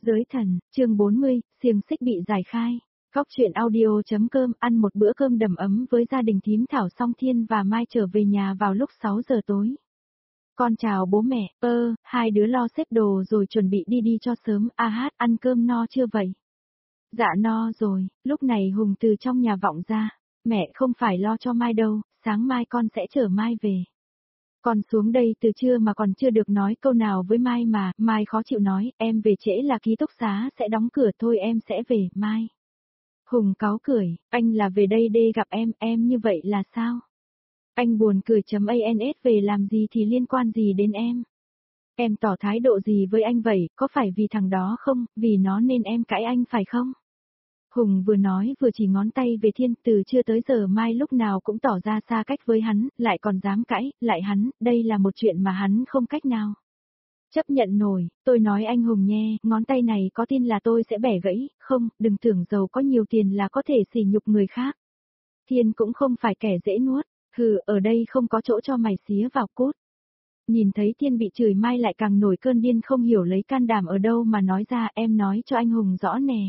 Giới thần, chương 40, xiềng xích bị giải khai. Góc truyện audio.com ăn một bữa cơm đầm ấm với gia đình thím Thảo Song Thiên và Mai trở về nhà vào lúc 6 giờ tối. Con chào bố mẹ, hai đứa lo xếp đồ rồi chuẩn bị đi cho sớm, ăn cơm no chưa vậy? Dạ no rồi, lúc này Hùng từ trong nhà vọng ra, mẹ không phải lo cho Mai đâu, sáng mai con sẽ chở Mai về. Con xuống đây từ trưa mà còn chưa được nói câu nào với Mai mà, Mai khó chịu nói, em về trễ là ký túc xá sẽ đóng cửa thôi em sẽ về, Mai. Hùng cáu cười, anh là về đây để gặp em như vậy là sao? Anh buồn cười .ans về làm gì thì liên quan gì đến em? Em tỏ thái độ gì với anh vậy, có phải vì thằng đó không, vì nó nên em cãi anh phải không? Hùng vừa nói vừa chỉ ngón tay về Thiên, từ chưa tới giờ Mai lúc nào cũng tỏ ra xa cách với hắn, lại còn dám cãi, lại hắn, đây là một chuyện mà hắn không cách nào chấp nhận nổi. Tôi nói anh Hùng nhé, ngón tay này có tin là tôi sẽ bẻ gãy, không, đừng tưởng giàu có nhiều tiền là có thể sỉ nhục người khác. Thiên cũng không phải kẻ dễ nuốt, ở đây không có chỗ cho mày xía vào cút. Nhìn thấy Thiên bị chửi Mai lại càng nổi cơn điên, không hiểu lấy can đảm ở đâu mà nói ra, em nói cho anh Hùng rõ nè.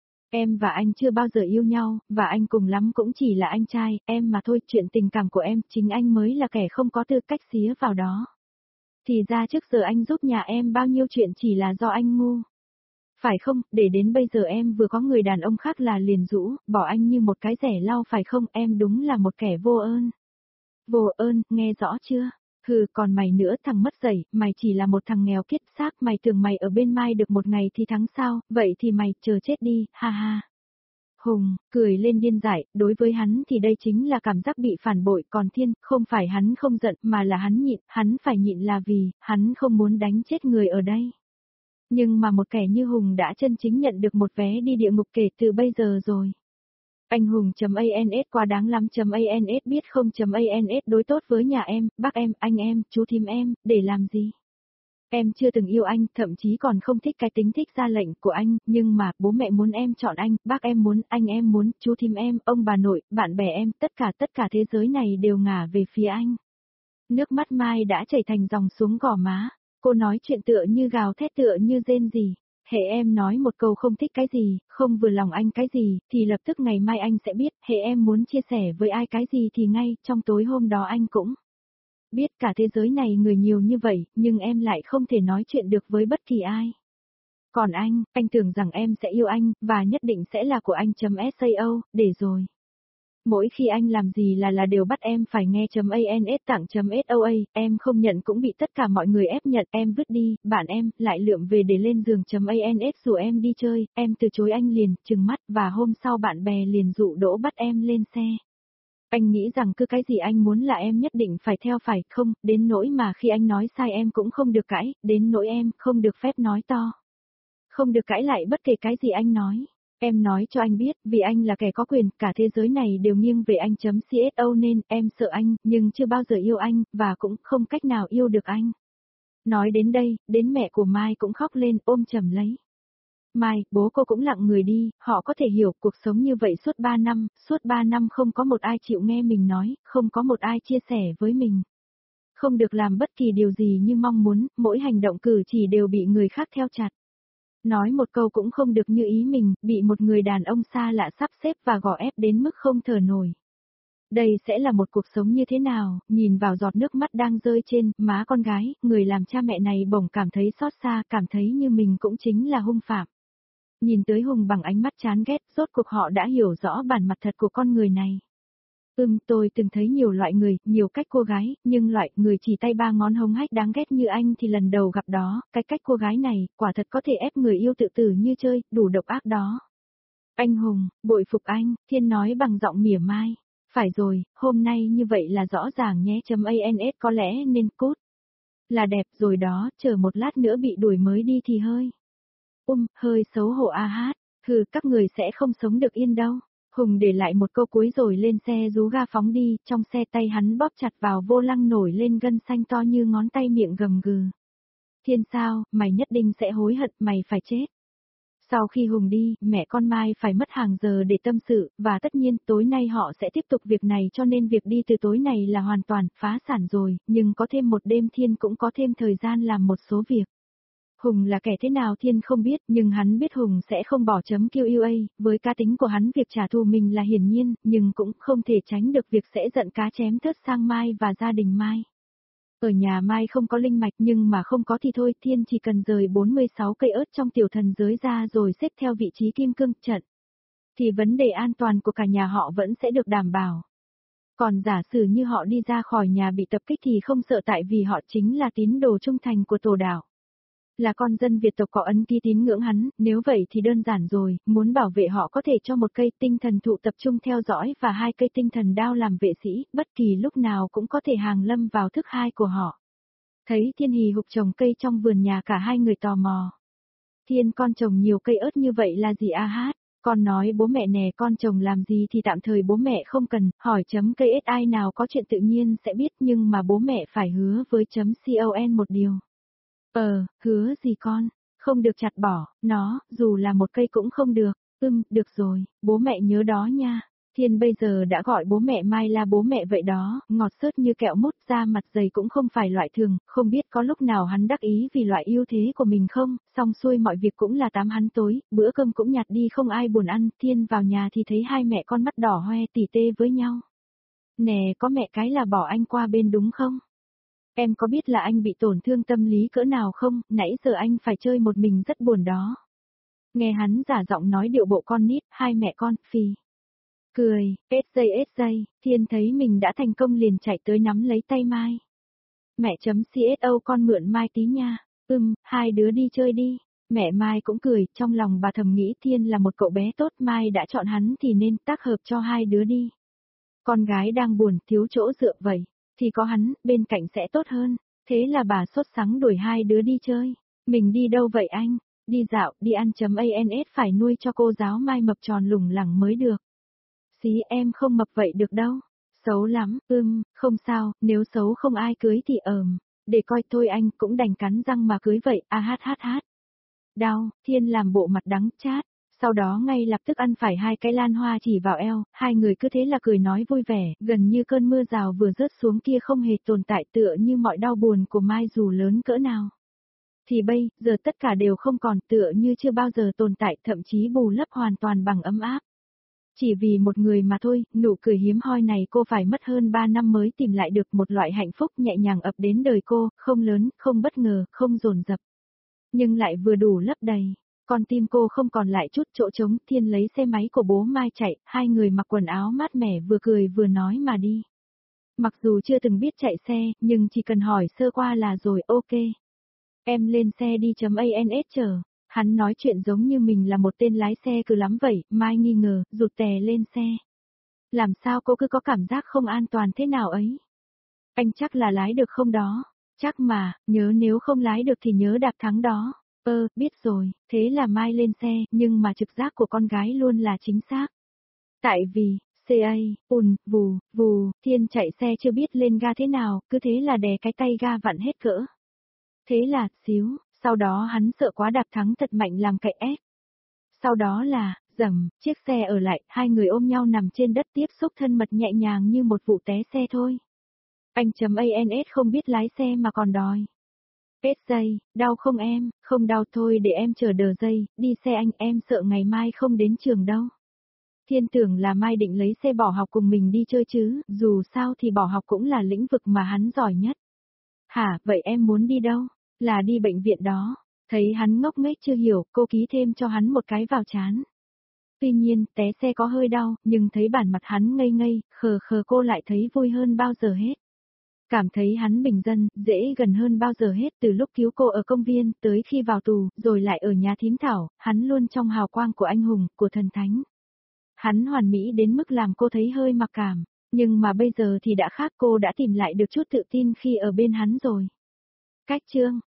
Em và anh chưa bao giờ yêu nhau, và anh cùng lắm cũng chỉ là anh trai, em mà thôi, chuyện tình cảm của em, chính anh mới là kẻ không có tư cách xía vào đó. Thì ra trước giờ anh giúp nhà em bao nhiêu chuyện chỉ là do anh ngu. Phải không, để đến bây giờ em vừa có người đàn ông khác là liền rũ, bỏ anh như một cái rẻ lau phải không, em đúng là một kẻ vô ơn. Vô ơn, nghe rõ chưa? Còn mày nữa thằng mất dạy, mày chỉ là một thằng nghèo kiết xác, mày tưởng mày ở bên Mai được một ngày thì thắng sao, vậy thì mày chờ chết đi, ha ha. Hùng, cười lên điên dại, đối với hắn thì đây chính là cảm giác bị phản bội, còn Thiên, không phải hắn không giận mà là hắn nhịn, hắn phải nhịn là vì, hắn không muốn đánh chết người ở đây. Nhưng mà một kẻ như Hùng đã chân chính nhận được một vé đi địa ngục kể từ bây giờ rồi. Anh Hùng.ans quá đáng lắm.ans biết không.ans đối tốt với nhà em, bác em, anh em, chú thím em, để làm gì? Em chưa từng yêu anh, thậm chí còn không thích cái tính thích ra lệnh của anh, nhưng mà bố mẹ muốn em chọn anh, bác em muốn, anh em muốn, chú thím em, ông bà nội, bạn bè em, tất cả thế giới này đều ngả về phía anh. Nước mắt Mai đã chảy thành dòng xuống gò má, cô nói chuyện tựa như gào thét tựa như rên rỉ. Hệ em nói một câu không thích cái gì, không vừa lòng anh cái gì, thì lập tức ngày mai anh sẽ biết, hệ em muốn chia sẻ với ai cái gì thì ngay, trong tối hôm đó anh cũng biết cả thế giới này người nhiều như vậy, nhưng em lại không thể nói chuyện được với bất kỳ ai. Còn anh tưởng rằng em sẽ yêu anh, và nhất định sẽ là của anh.sao, để rồi. Mỗi khi anh làm gì là đều bắt em phải nghe.ans tặng.soa, em không nhận cũng bị tất cả mọi người ép nhận, em vứt đi, bạn em, lại lượm về để lên giường.ans rủ em đi chơi, em từ chối anh liền, trừng mắt, và hôm sau bạn bè liền dụ dỗ bắt em lên xe. Anh nghĩ rằng cứ cái gì anh muốn là em nhất định phải theo phải không, đến nỗi mà khi anh nói sai em cũng không được cãi, đến nỗi em không được phép nói to. Không được cãi lại bất kể cái gì anh nói. Em nói cho anh biết, vì anh là kẻ có quyền, cả thế giới này đều nghiêng về anh.cso nên em sợ anh, nhưng chưa bao giờ yêu anh, và cũng không cách nào yêu được anh. Nói đến đây, đến mẹ của Mai cũng khóc lên, ôm chầm lấy. Mai, bố cô cũng lặng người đi, họ có thể hiểu cuộc sống như vậy suốt 3 năm không có một ai chịu nghe mình nói, không có một ai chia sẻ với mình. Không được làm bất kỳ điều gì như mong muốn, mỗi hành động cử chỉ đều bị người khác theo chặt. Nói một câu cũng không được như ý mình, bị một người đàn ông xa lạ sắp xếp và gò ép đến mức không thở nổi. Đây sẽ là một cuộc sống như thế nào, nhìn vào giọt nước mắt đang rơi trên má con gái, người làm cha mẹ này bỗng cảm thấy xót xa, cảm thấy như mình cũng chính là hung phạm. Nhìn tới Hùng bằng ánh mắt chán ghét, rốt cuộc họ đã hiểu rõ bản mặt thật của con người này. Tôi từng thấy nhiều loại người, nhiều cách cô gái, nhưng loại người chỉ tay ba ngón hống hách đáng ghét như anh thì lần đầu gặp đó, cái cách cô gái này, quả thật có thể ép người yêu tự tử như chơi, đủ độc ác đó. Anh Hùng, bội phục anh, Thiên nói bằng giọng mỉa mai. Phải rồi, hôm nay như vậy là rõ ràng nhé.ans có lẽ nên cút. Là đẹp rồi đó, chờ một lát nữa bị đuổi mới đi thì hơi. Hơi xấu hổ các người sẽ không sống được yên đâu. Hùng để lại một câu cuối rồi lên xe rú ga phóng đi, trong xe tay hắn bóp chặt vào vô lăng nổi lên gân xanh to như ngón tay, miệng gầm gừ. Thiên sao, mày nhất định sẽ hối hận, mày phải chết. Sau khi Hùng đi, mẹ con Mai phải mất hàng giờ để tâm sự, và tất nhiên tối nay họ sẽ tiếp tục việc này cho nên việc đi từ tối này là hoàn toàn phá sản rồi, nhưng có thêm một đêm Thiên cũng có thêm thời gian làm một số việc. Hùng là kẻ thế nào Thiên không biết, nhưng hắn biết Hùng sẽ không bỏ chấm QUA, với cá tính của hắn việc trả thù mình là hiển nhiên, nhưng cũng không thể tránh được việc sẽ giận cá chém thớt sang Mai và gia đình Mai. Ở nhà Mai không có linh mạch nhưng mà không có thì thôi, Thiên chỉ cần rời 46 cây ớt trong tiểu thần giới ra rồi xếp theo vị trí kim cương trận. Thì vấn đề an toàn của cả nhà họ vẫn sẽ được đảm bảo. Còn giả sử như họ đi ra khỏi nhà bị tập kích thì không sợ tại vì họ chính là tín đồ trung thành của tổ đạo. Là con dân Việt tộc có ấn ký tín ngưỡng hắn, nếu vậy thì đơn giản rồi, muốn bảo vệ họ có thể cho một cây tinh thần thụ tập trung theo dõi và 2 cây tinh thần đao làm vệ sĩ, bất kỳ lúc nào cũng có thể hàng lâm vào thức 2 của họ. Thấy Thiên hì hục trồng cây trong vườn nhà cả hai người tò mò. Thiên con trồng nhiều cây ớt như vậy là gì a hát? Con nói bố mẹ nè con trồng làm gì thì tạm thời bố mẹ không cần, hỏi chấm cây ớt ai nào có chuyện tự nhiên sẽ biết nhưng mà bố mẹ phải hứa với chấm con một điều. Hứa gì con? Không được chặt bỏ, nó, dù là một cây cũng không được. Được rồi, bố mẹ nhớ đó nha. Thiên bây giờ đã gọi bố mẹ Mai là bố mẹ vậy đó, ngọt xớt như kẹo mút da mặt dày cũng không phải loại thường, không biết có lúc nào hắn đắc ý vì loại ưu thế của mình không, xong xuôi mọi việc cũng là tám hắn tối, bữa cơm cũng nhạt đi không ai buồn ăn, Thiên vào nhà thì thấy hai mẹ con mắt đỏ hoe tỉ tê với nhau. Nè có mẹ cái là bỏ anh qua bên đúng không? Em có biết là anh bị tổn thương tâm lý cỡ nào không, nãy giờ anh phải chơi một mình rất buồn đó. Nghe hắn giả giọng nói điệu bộ con nít, hai mẹ con, phì. Cười, SJ, Thiên thấy mình đã thành công liền chạy tới nắm lấy tay Mai. Mẹ chấm CSO con mượn Mai tí nha, hai đứa đi chơi đi. Mẹ Mai cũng cười, trong lòng bà thầm nghĩ Thiên là một cậu bé tốt, Mai đã chọn hắn thì nên tác hợp cho hai đứa đi. Con gái đang buồn, thiếu chỗ dựa vậy, thì có hắn, bên cạnh sẽ tốt hơn. Thế là bà sốt sắng đuổi hai đứa đi chơi. Mình đi đâu vậy anh? Đi dạo, đi ăn ans phải nuôi cho cô giáo Mai mập tròn lủng lẳng mới được. Xí em không mập vậy được đâu. Xấu lắm, không sao, nếu xấu không ai cưới thì để coi thôi anh cũng đành cắn răng mà cưới vậy, hát. Đau, Thiên làm bộ mặt đắng chát, sau đó ngay lập tức ăn phải 2 cái lan hoa chỉ vào eo, hai người cứ thế là cười nói vui vẻ, gần như cơn mưa rào vừa rớt xuống kia không hề tồn tại tựa như mọi đau buồn của Mai dù lớn cỡ nào. Thì bây giờ tất cả đều không còn tựa như chưa bao giờ tồn tại thậm chí bù lấp hoàn toàn bằng ấm áp. Chỉ vì một người mà thôi, nụ cười hiếm hoi này cô phải mất hơn 3 năm mới tìm lại được một loại hạnh phúc nhẹ nhàng ập đến đời cô, không lớn, không bất ngờ, không dồn dập. Nhưng lại vừa đủ lấp đầy. Con tim cô không còn lại chút chỗ trống, Thiên lấy xe máy của bố Mai chạy, hai người mặc quần áo mát mẻ vừa cười vừa nói mà đi. Mặc dù chưa từng biết chạy xe, nhưng chỉ cần hỏi sơ qua là rồi, ok. Em lên xe đi ans chờ. Hắn nói chuyện giống như mình là một tên lái xe cứ lắm vậy, Mai nghi ngờ, rụt tè lên xe. Làm sao cô cứ có cảm giác không an toàn thế nào ấy? Anh chắc là lái được không đó? Chắc mà, nhớ nếu không lái được thì nhớ đạp thắng đó. Biết rồi, thế là Mai lên xe, nhưng mà trực giác của con gái luôn là chính xác. Tại vì, vù, Thiên chạy xe chưa biết lên ga thế nào, cứ thế là đè cái tay ga vặn hết cỡ. Thế là, sau đó hắn sợ quá đạp thắng thật mạnh làm cậy ép. Sau đó là, chiếc xe ở lại, hai người ôm nhau nằm trên đất tiếp xúc thân mật nhẹ nhàng như một vụ té xe thôi. Anh ans không biết lái xe mà còn đòi. SJ, đau không em? Không đau thôi để em chờ đờ giây, đi xe anh em sợ ngày mai không đến trường đâu. Thiên tưởng là Mai định lấy xe bỏ học cùng mình đi chơi chứ, dù sao thì bỏ học cũng là lĩnh vực mà hắn giỏi nhất. Hả, vậy em muốn đi đâu? Là đi bệnh viện đó. Thấy hắn ngốc nghếch chưa hiểu, cô ký thêm cho hắn một cái vào trán. Tuy nhiên, té xe có hơi đau, nhưng thấy bản mặt hắn ngây ngây, khờ khờ cô lại thấy vui hơn bao giờ hết. Cảm thấy hắn bình dân, dễ gần hơn bao giờ hết từ lúc cứu cô ở công viên, tới khi vào tù, rồi lại ở nhà thím Thảo, hắn luôn trong hào quang của anh hùng, của thần thánh. Hắn hoàn mỹ đến mức làm cô thấy hơi mặc cảm, nhưng mà bây giờ thì đã khác cô đã tìm lại được chút tự tin khi ở bên hắn rồi. Cách chương